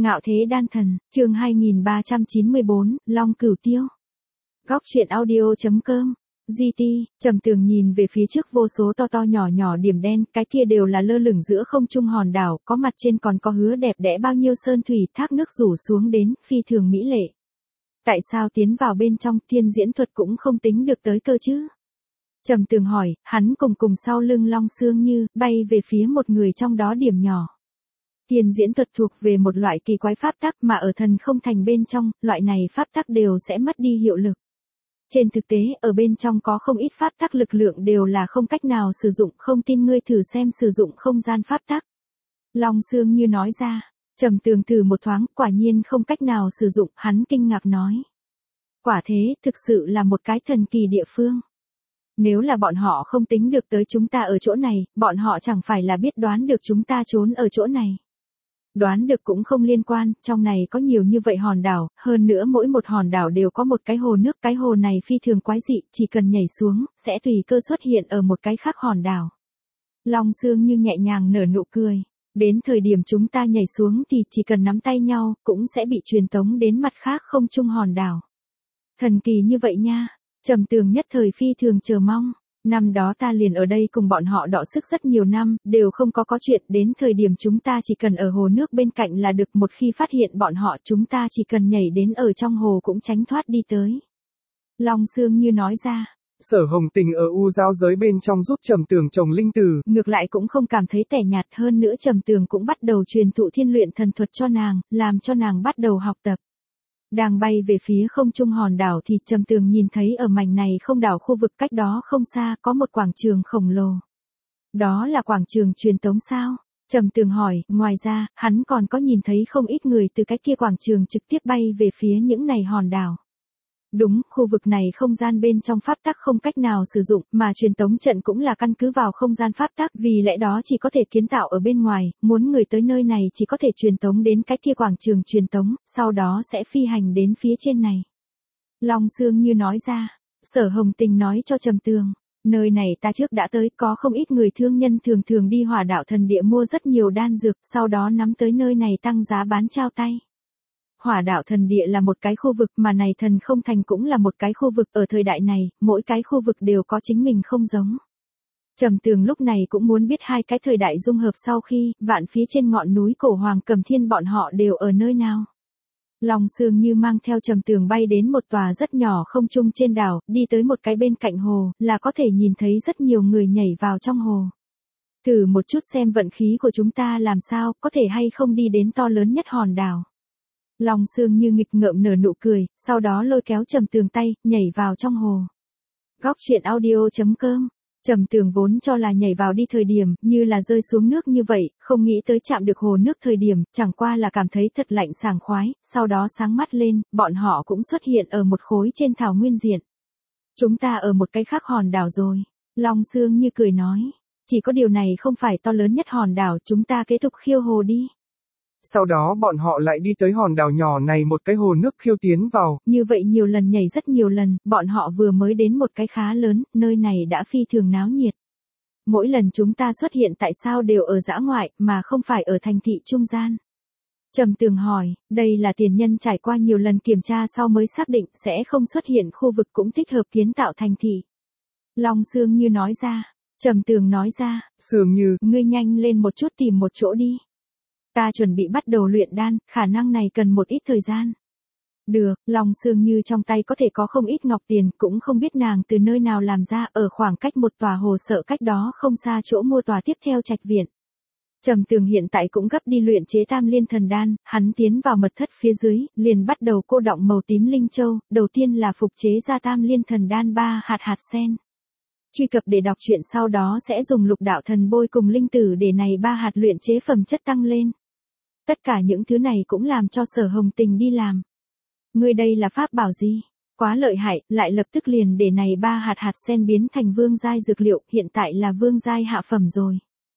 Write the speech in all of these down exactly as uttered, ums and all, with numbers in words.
Ngạo thế đan thần, chương hai nghìn ba trăm chín mươi bốn, Long Cửu Tiêu. Góc truyện audio.com. giê tê, Trầm Tường nhìn về phía trước vô số to to nhỏ nhỏ điểm đen, cái kia đều là lơ lửng giữa không trung hòn đảo, có mặt trên còn có hứa đẹp đẽ bao nhiêu sơn thủy thác nước rủ xuống đến, phi thường mỹ lệ. Tại sao tiến vào bên trong thiên diễn thuật cũng không tính được tới cơ chứ? Trầm Tường hỏi, hắn cùng cùng sau lưng Long Sương Như, bay về phía một người trong đó điểm nhỏ. Thiên diễn thuật thuộc về một loại kỳ quái pháp tắc mà ở thần không thành bên trong, loại này pháp tắc đều sẽ mất đi hiệu lực. Trên thực tế, ở bên trong có không ít pháp tắc lực lượng đều là không cách nào sử dụng, không tin ngươi thử xem sử dụng không gian pháp tắc. Long Sương Như nói ra, Trầm Tường thử một thoáng, quả nhiên không cách nào sử dụng, hắn kinh ngạc nói. Quả thế, thực sự là một cái thần kỳ địa phương. Nếu là bọn họ không tính được tới chúng ta ở chỗ này, bọn họ chẳng phải là biết đoán được chúng ta trốn ở chỗ này. Đoán được cũng không liên quan, trong này có nhiều như vậy hòn đảo, hơn nữa mỗi một hòn đảo đều có một cái hồ nước, cái hồ này phi thường quái dị, chỉ cần nhảy xuống, sẽ tùy cơ xuất hiện ở một cái khác hòn đảo. Long Sương Như nhẹ nhàng nở nụ cười, đến thời điểm chúng ta nhảy xuống thì chỉ cần nắm tay nhau, cũng sẽ bị truyền tống đến mặt khác không trung hòn đảo. Thần kỳ như vậy nha, Trầm Tường nhất thời phi thường chờ mong. Năm đó ta liền ở đây cùng bọn họ đọ sức rất nhiều năm, đều không có có chuyện, đến thời điểm chúng ta chỉ cần ở hồ nước bên cạnh là được, một khi phát hiện bọn họ chúng ta chỉ cần nhảy đến ở trong hồ cũng tránh thoát đi tới. Long Sương Như nói ra. Sở Hồng Tình ở U Giao giới bên trong giúp Trầm Tường trồng linh tử. Ngược lại cũng không cảm thấy tẻ nhạt, hơn nữa Trầm Tường cũng bắt đầu truyền thụ thiên luyện thần thuật cho nàng, làm cho nàng bắt đầu học tập. Đang bay về phía không trung hòn đảo thì Trầm Tường nhìn thấy ở mảnh này không đảo khu vực cách đó không xa có một quảng trường khổng lồ. Đó là quảng trường truyền tống sao? Trầm Tường hỏi, ngoài ra, hắn còn có nhìn thấy không ít người từ cái kia quảng trường trực tiếp bay về phía những này hòn đảo. Đúng, khu vực này không gian bên trong pháp tắc không cách nào sử dụng, mà truyền tống trận cũng là căn cứ vào không gian pháp tắc, vì lẽ đó chỉ có thể kiến tạo ở bên ngoài, muốn người tới nơi này chỉ có thể truyền tống đến cái kia quảng trường truyền tống, sau đó sẽ phi hành đến phía trên này. Long Sương Như nói ra, Sở Hồng Tình nói cho Trầm Tường, nơi này ta trước đã tới, có không ít người thương nhân thường thường đi Hỏa Đạo Thần Địa mua rất nhiều đan dược, sau đó nắm tới nơi này tăng giá bán trao tay. Hỏa Đạo Thần Địa là một cái khu vực mà này thần không thành cũng là một cái khu vực, ở thời đại này, mỗi cái khu vực đều có chính mình không giống. Trầm Tường lúc này cũng muốn biết hai cái thời đại dung hợp sau khi, vạn phía trên ngọn núi cổ Hoàng Cầm Thiên bọn họ đều ở nơi nào. Long Sương Như mang theo Trầm Tường bay đến một tòa rất nhỏ không trung trên đảo, đi tới một cái bên cạnh hồ, là có thể nhìn thấy rất nhiều người nhảy vào trong hồ. Thử một chút xem vận khí của chúng ta làm sao, có thể hay không đi đến to lớn nhất hòn đảo. Long Sương Như nghịch ngợm nở nụ cười, sau đó lôi kéo Trầm Tường tay, nhảy vào trong hồ. Góc truyện audio.com. Trầm Tường vốn cho là nhảy vào đi thời điểm, như là rơi xuống nước như vậy, không nghĩ tới chạm được hồ nước thời điểm, chẳng qua là cảm thấy thật lạnh sảng khoái, sau đó sáng mắt lên, bọn họ cũng xuất hiện ở một khối trên thảo nguyên diện. Chúng ta ở một cái khác hòn đảo rồi. Long Sương Như cười nói, chỉ có điều này không phải to lớn nhất hòn đảo, chúng ta kế tục khiêu hồ đi. Sau đó bọn họ lại đi tới hòn đảo nhỏ này, một cái hồ nước khiêu tiến vào. Như vậy nhiều lần nhảy rất nhiều lần, bọn họ vừa mới đến một cái khá lớn, nơi này đã phi thường náo nhiệt. Mỗi lần chúng ta xuất hiện tại sao đều ở dã ngoại, mà không phải ở thành thị trung gian? Trầm Tường hỏi, đây là tiền nhân trải qua nhiều lần kiểm tra sau mới xác định sẽ không xuất hiện khu vực cũng thích hợp kiến tạo thành thị. Long Sương Như nói ra, Trầm Tường nói ra, Sương Như, ngươi nhanh lên một chút tìm một chỗ đi. Ta chuẩn bị bắt đầu luyện đan, khả năng này cần một ít thời gian. Được, Long Sương Như trong tay có thể có không ít ngọc tiền, cũng không biết nàng từ nơi nào làm ra, ở khoảng cách một tòa hồ sợ cách đó không xa chỗ mua tòa tiếp theo trạch viện. Trầm Tường hiện tại cũng gấp đi luyện chế Tam Liên Thần Đan, hắn tiến vào mật thất phía dưới, liền bắt đầu cô đọng màu tím linh châu, đầu tiên là phục chế ra Tam Liên Thần Đan ba hạt hạt sen. Truy cập để đọc truyện, sau đó sẽ dùng Lục Đạo Thần Bôi cùng linh tử để này ba hạt luyện chế phẩm chất tăng lên. Tất cả những thứ này cũng làm cho Sở Hồng Tình đi làm. Ngươi đây là pháp bảo gì? Quá lợi hại, lại lập tức liền để này ba hạt hạt sen biến thành vương giai dược liệu, hiện tại là vương giai hạ phẩm rồi.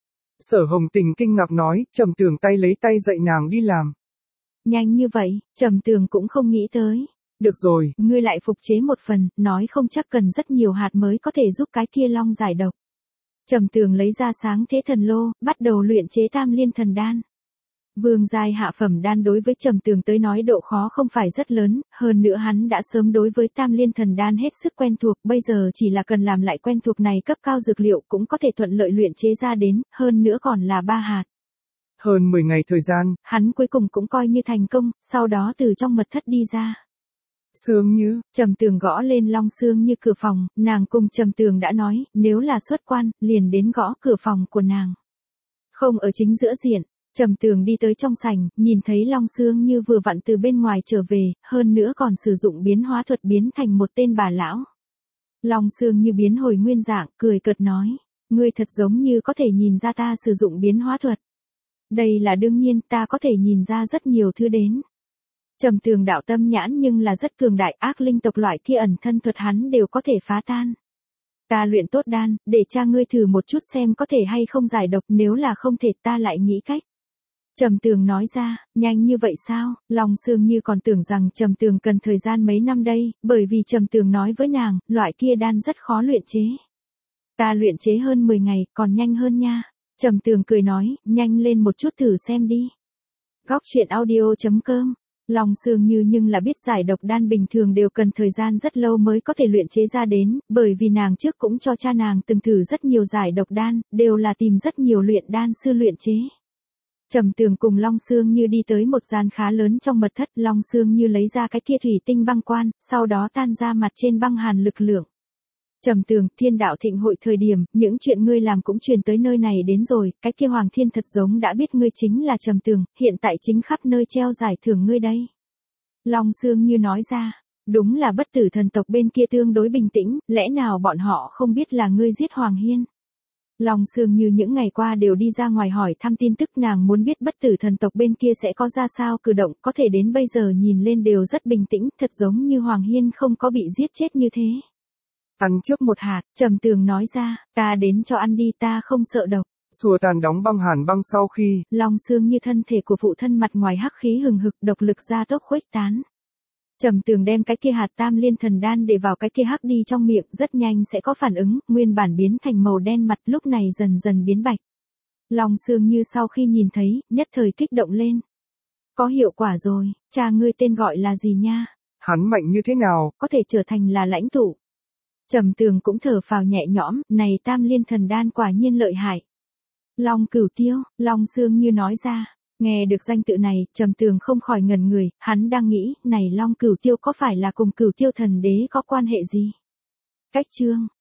Sở Hồng Tình kinh ngạc nói, Trầm Tường tay lấy tay dạy nàng đi làm. Nhanh như vậy, Trầm Tường cũng không nghĩ tới. Được rồi, ngươi lại phục chế một phần, nói không chắc cần rất nhiều hạt mới có thể giúp cái kia long giải độc. Trầm Tường lấy ra sáng thế thần lô, bắt đầu luyện chế Tam Liên Thần Đan. Vương giai hạ phẩm đan đối với Trầm Tường tới nói độ khó không phải rất lớn, hơn nữa hắn đã sớm đối với Tam Liên Thần Đan hết sức quen thuộc, bây giờ chỉ là cần làm lại quen thuộc này cấp cao dược liệu cũng có thể thuận lợi luyện chế ra đến, hơn nữa còn là ba hạt. Hơn mười ngày thời gian, hắn cuối cùng cũng coi như thành công, sau đó từ trong mật thất đi ra. Sương Như, Trầm Tường gõ lên Long Sương Như cửa phòng, nàng cùng Trầm Tường đã nói, nếu là xuất quan, liền đến gõ cửa phòng của nàng. Không ở chính giữa diện, Trầm Tường đi tới trong sảnh, nhìn thấy Long Sương Như vừa vặn từ bên ngoài trở về, hơn nữa còn sử dụng biến hóa thuật biến thành một tên bà lão. Long Sương Như biến hồi nguyên dạng, cười cợt nói, ngươi thật giống như có thể nhìn ra ta sử dụng biến hóa thuật. Đây là đương nhiên, ta có thể nhìn ra rất nhiều thứ đến. Trầm Tường đạo tâm nhãn nhưng là rất cường đại, ác linh tộc loại kia ẩn thân thuật hắn đều có thể phá tan. Ta luyện tốt đan, để cha ngươi thử một chút xem có thể hay không giải độc, nếu là không thể ta lại nghĩ cách. Trầm Tường nói ra, nhanh như vậy sao? Long Sương Như còn tưởng rằng Trầm Tường cần thời gian mấy năm đây, bởi vì Trầm Tường nói với nàng, loại kia đan rất khó luyện chế. Ta luyện chế hơn mười ngày, còn nhanh hơn nha. Trầm Tường cười nói, nhanh lên một chút thử xem đi. Góc truyện audio chấm com. Long Sương Như nhưng là biết giải độc đan bình thường đều cần thời gian rất lâu mới có thể luyện chế ra đến, bởi vì nàng trước cũng cho cha nàng từng thử rất nhiều giải độc đan, đều là tìm rất nhiều luyện đan sư luyện chế. Trầm Tường cùng Long Sương Như đi tới một gian khá lớn trong mật thất, Long Sương Như lấy ra cái kia thủy tinh băng quan, sau đó tan ra mặt trên băng hàn lực lượng. Trầm Tường, Thiên Đạo Thịnh hội thời điểm, những chuyện ngươi làm cũng truyền tới nơi này đến rồi, cái kia Hoàng Thiên thật giống đã biết ngươi chính là Trầm Tường, hiện tại chính khắp nơi treo giải thưởng ngươi đây. Long Sương Như nói ra, đúng là bất tử thần tộc bên kia tương đối bình tĩnh, lẽ nào bọn họ không biết là ngươi giết Hoàng Hiên. Long Sương Như những ngày qua đều đi ra ngoài hỏi thăm tin tức, nàng muốn biết bất tử thần tộc bên kia sẽ có ra sao cử động, có thể đến bây giờ nhìn lên đều rất bình tĩnh, thật giống như Hoàng Hiên không có bị giết chết như thế. Ăn trước một hạt, Trầm Tường nói ra, ta đến cho ăn đi, ta không sợ độc. Xua tan đóng băng hàn băng sau khi, Long Sương Như thân thể của phụ thân mặt ngoài hắc khí hừng hực, độc lực gia tốc khuếch tán. Trầm Tường đem cái kia hạt Tam Liên Thần Đan để vào cái kia hắc đi trong miệng, rất nhanh sẽ có phản ứng, nguyên bản biến thành màu đen mặt lúc này dần dần biến bạch. Long Sương Như sau khi nhìn thấy, nhất thời kích động lên. Có hiệu quả rồi, cha ngươi tên gọi là gì nha? Hắn mạnh như thế nào? Có thể trở thành là lãnh tụ. Trầm Tường cũng thở phào nhẹ nhõm, này Tam Liên Thần Đan quả nhiên lợi hại. Long Cửu Tiêu, Long Sương Như nói ra, nghe được danh tự này, Trầm Tường không khỏi ngẩn người, hắn đang nghĩ, này Long Cửu Tiêu có phải là cùng Cửu Tiêu thần đế có quan hệ gì? Cách chương